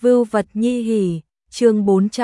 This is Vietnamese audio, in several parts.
Vưu vật nhi hỉ, chương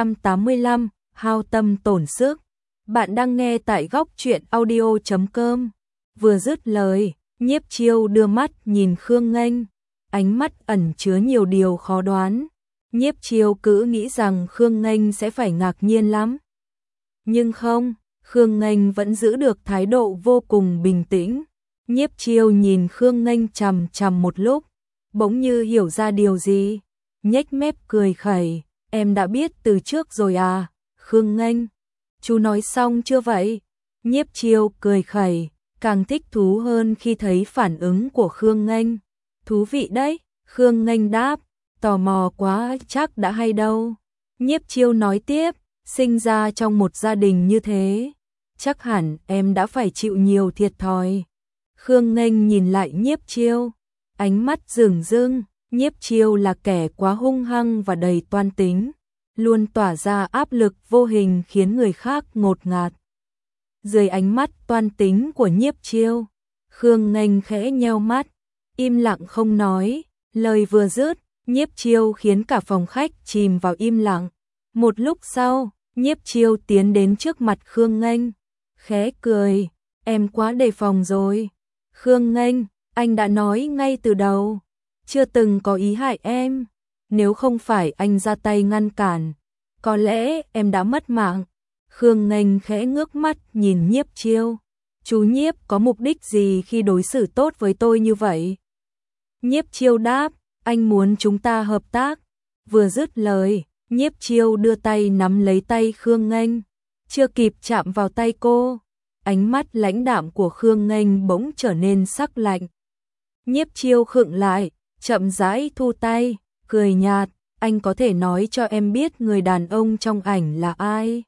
485, hao tâm tổn sức. Bạn đang nghe tại góc truyện audio.com. Vừa dứt lời, Nhiếp Chiêu đưa mắt nhìn Khương Nghênh, ánh mắt ẩn chứa nhiều điều khó đoán. Nhiếp Chiêu cứ nghĩ rằng Khương Nghênh sẽ phải ngạc nhiên lắm. Nhưng không, Khương Nghênh vẫn giữ được thái độ vô cùng bình tĩnh. Nhiếp Chiêu nhìn Khương Nghênh chằm chằm một lúc, bỗng như hiểu ra điều gì, nhếch mép cười khẩy, em đã biết từ trước rồi à, Khương Nghênh, chú nói xong chưa vậy? Nhiếp Chiêu cười khẩy, càng thích thú hơn khi thấy phản ứng của Khương Nghênh. Thú vị đấy, Khương Nghênh đáp, tò mò quá chắc đã hay đâu. Nhiếp Chiêu nói tiếp, sinh ra trong một gia đình như thế, chắc hẳn em đã phải chịu nhiều thiệt thòi. Khương Nghênh nhìn lại Nhiếp Chiêu, ánh mắt rừng rưng. Nhiếp Chiêu là kẻ quá hung hăng và đầy toan tính, luôn tỏa ra áp lực vô hình khiến người khác ngột ngạt. Dưới ánh mắt toan tính của Nhiếp Chiêu, Khương Nghênh khẽ nheo mắt, im lặng không nói. Lời vừa dứt, Nhiếp Chiêu khiến cả phòng khách chìm vào im lặng. Một lúc sau, Nhiếp Chiêu tiến đến trước mặt Khương Nghênh, khẽ cười, em quá đề phòng rồi. Khương Nghênh, anh đã nói ngay từ đầu, chưa từng có ý hại em, nếu không phải anh ra tay ngăn cản, có lẽ em đã mất mạng. Khương Nghênh khẽ ngước mắt nhìn Nhiếp Chiêu, chú Nhiếp có mục đích gì khi đối xử tốt với tôi như vậy? Nhiếp Chiêu đáp, anh muốn chúng ta hợp tác. Vừa dứt lời, Nhiếp Chiêu đưa tay nắm lấy tay Khương Nghênh, chưa kịp chạm vào tay cô, ánh mắt lãnh đạm của Khương Nghênh bỗng trở nên sắc lạnh. Nhiếp Chiêu khựng lại, chậm rãi thu tay, cười nhạt, anh có thể nói cho em biết người đàn ông trong ảnh là ai?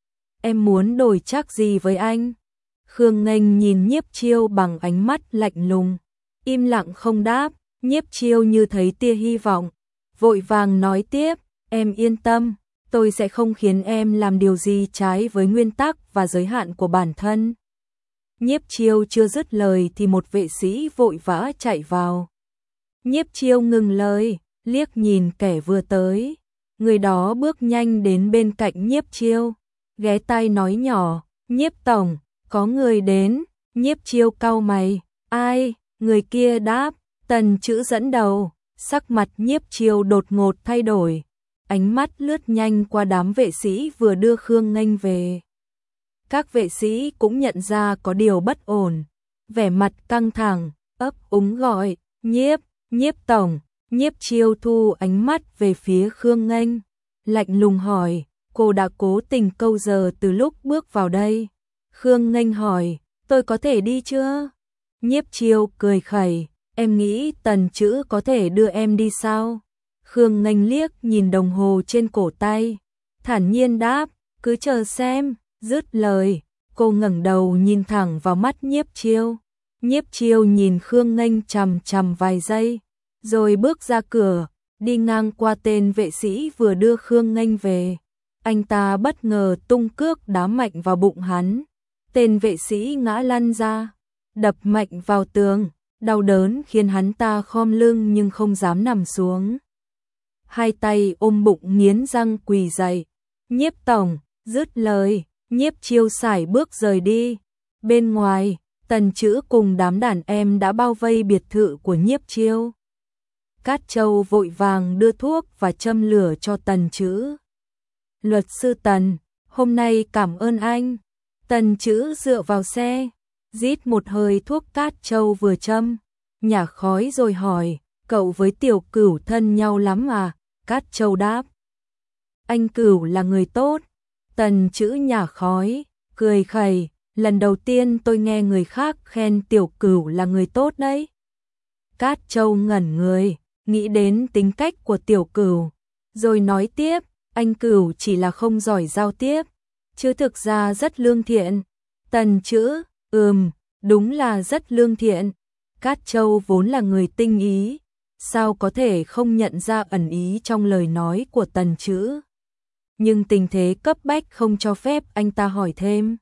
Em muốn đổi trác gì với anh? Khương Nghênh nhìn Nhiếp Chiêu bằng ánh mắt lạnh lùng, im lặng không đáp. Nhiếp Chiêu như thấy tia hy vọng, vội vàng nói tiếp, em yên tâm, tôi sẽ không khiến em làm điều gì trái với nguyên tắc và giới hạn của bản thân. Nhiếp Chiêu chưa dứt lời thì một vệ sĩ vội vã chạy vào. Nhiếp Chiêu ngừng lời, liếc nhìn kẻ vừa tới. Người đó bước nhanh đến bên cạnh Nhiếp Chiêu, ghé tai nói nhỏ, Nhiếp tổng, có người đến. Nhiếp Chiêu cau mày, ai? Người kia đáp, Tần Chữ dẫn đầu. Sắc mặt Nhiếp Chiêu đột ngột thay đổi, ánh mắt lướt nhanh qua đám vệ sĩ vừa đưa Khương Nghênh về. Các vệ sĩ cũng nhận ra có điều bất ổn, vẻ mặt căng thẳng, ấp úng gọi, Nhiếp tổng. Nhiếp Chiêu thu ánh mắt về phía Khương Nghênh, lạnh lùng hỏi, cô đã cố tình câu giờ từ lúc bước vào đây? Khương Nghênh hỏi, tôi có thể đi chưa? Nhiếp Chiêu cười khẩy, em nghĩ Tần Chữ có thể đưa em đi sao? Khương Nghênh liếc nhìn đồng hồ trên cổ tay, thản nhiên đáp, cứ chờ xem. Dứt lời, cô ngẩng đầu nhìn thẳng vào mắt Nhiếp Chiêu. Nhiếp Chiêu nhìn Khương Nghênh chằm chằm vài giây, rồi bước ra cửa, đi ngang qua tên vệ sĩ vừa đưa Khương Nghênh về. Anh ta bất ngờ tung cước đá mạnh vào bụng hắn. Tên vệ sĩ ngã lăn ra, đập mạnh vào tường, đau đớn khiến hắn ta khom lưng nhưng không dám nằm xuống. Hai tay ôm bụng nghiến răng quỳ dậy. Nhiếp tổng. Dứt lời, Nhiếp Chiêu sải bước rời đi. Bên ngoài, Tần Chữ cùng đám đàn em đã bao vây biệt thự của Nhiếp Chiêu. Cát Châu vội vàng đưa thuốc và châm lửa cho Tần Chữ. Luật sư Tần, hôm nay cảm ơn anh. Tần Chữ dựa vào xe, rít một hơi thuốc Cát Châu vừa châm, nhả khói rồi hỏi, cậu với Tiểu Cửu thân nhau lắm à? Cát Châu đáp, anh Cửu là người tốt. Tần Chữ nhả khói, cười khẩy, lần đầu tiên tôi nghe người khác khen Tiểu Cửu là người tốt đấy. Cát Châu ngẩn người, nghĩ đến tính cách của Tiểu Cửu, rồi nói tiếp, anh Cửu chỉ là không giỏi giao tiếp, chứ thực ra rất lương thiện. Tần Chữ, đúng là rất lương thiện. Cát Châu vốn là người tinh ý, sao có thể không nhận ra ẩn ý trong lời nói của Tần Chữ. Nhưng tình thế cấp bách không cho phép anh ta hỏi thêm.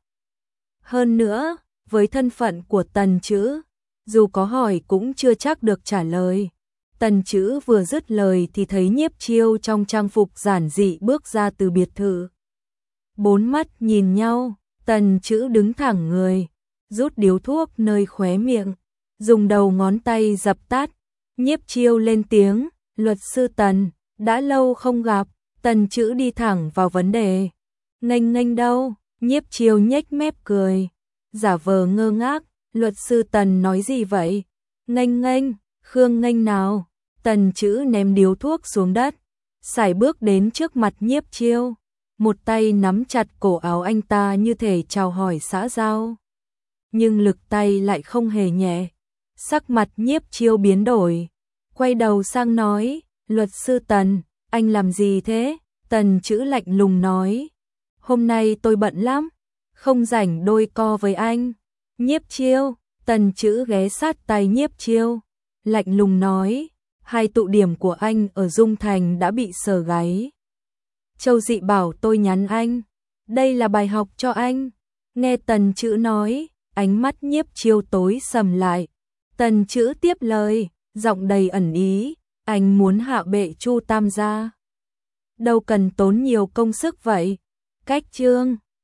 Hơn nữa, với thân phận của Tần Chữ, dù có hỏi cũng chưa chắc được trả lời. Tần Chữ vừa dứt lời thì thấy Nhiếp Chiêu trong trang phục giản dị bước ra từ biệt thự. Bốn mắt nhìn nhau, Tần Chữ đứng thẳng người, rút điếu thuốc nơi khóe miệng, dùng đầu ngón tay dập tắt. Nhiếp Chiêu lên tiếng, luật sư Tần, đã lâu không gặp. Tần Chữ đi thẳng vào vấn đề. Nghênh nghênh đâu? Nhiếp Chiêu nhếch mép cười, giả vờ ngơ ngác. Luật sư Tần nói gì vậy? Nghênh nghênh, Khương nghênh nào? Tần Chữ ném điếu thuốc xuống đất, sải bước đến trước mặt Nhiếp Chiêu, một tay nắm chặt cổ áo anh ta như thể chào hỏi xã giao. Nhưng lực tay lại không hề nhẹ. Sắc mặt Nhiếp Chiêu biến đổi, quay đầu sang nói, luật sư Tần, anh làm gì thế? Tần Chữ lạnh lùng nói, hôm nay tôi bận lắm, không rảnh đôi co với anh. Nhiếp Chiêu, Tần Chữ ghé sát tay Nhiếp Chiêu, lạnh lùng nói, hai tụ điểm của anh ở Dung Thành đã bị sờ gáy. Châu Dị bảo tôi nhắn anh, đây là bài học cho anh. Nghe Tần Chữ nói, ánh mắt Nhiếp Chiêu tối sầm lại. Tần Chữ tiếp lời, giọng đầy ẩn ý, anh muốn hạ bệ Chu Tam gia, đâu cần tốn nhiều công sức vậy. Cách chương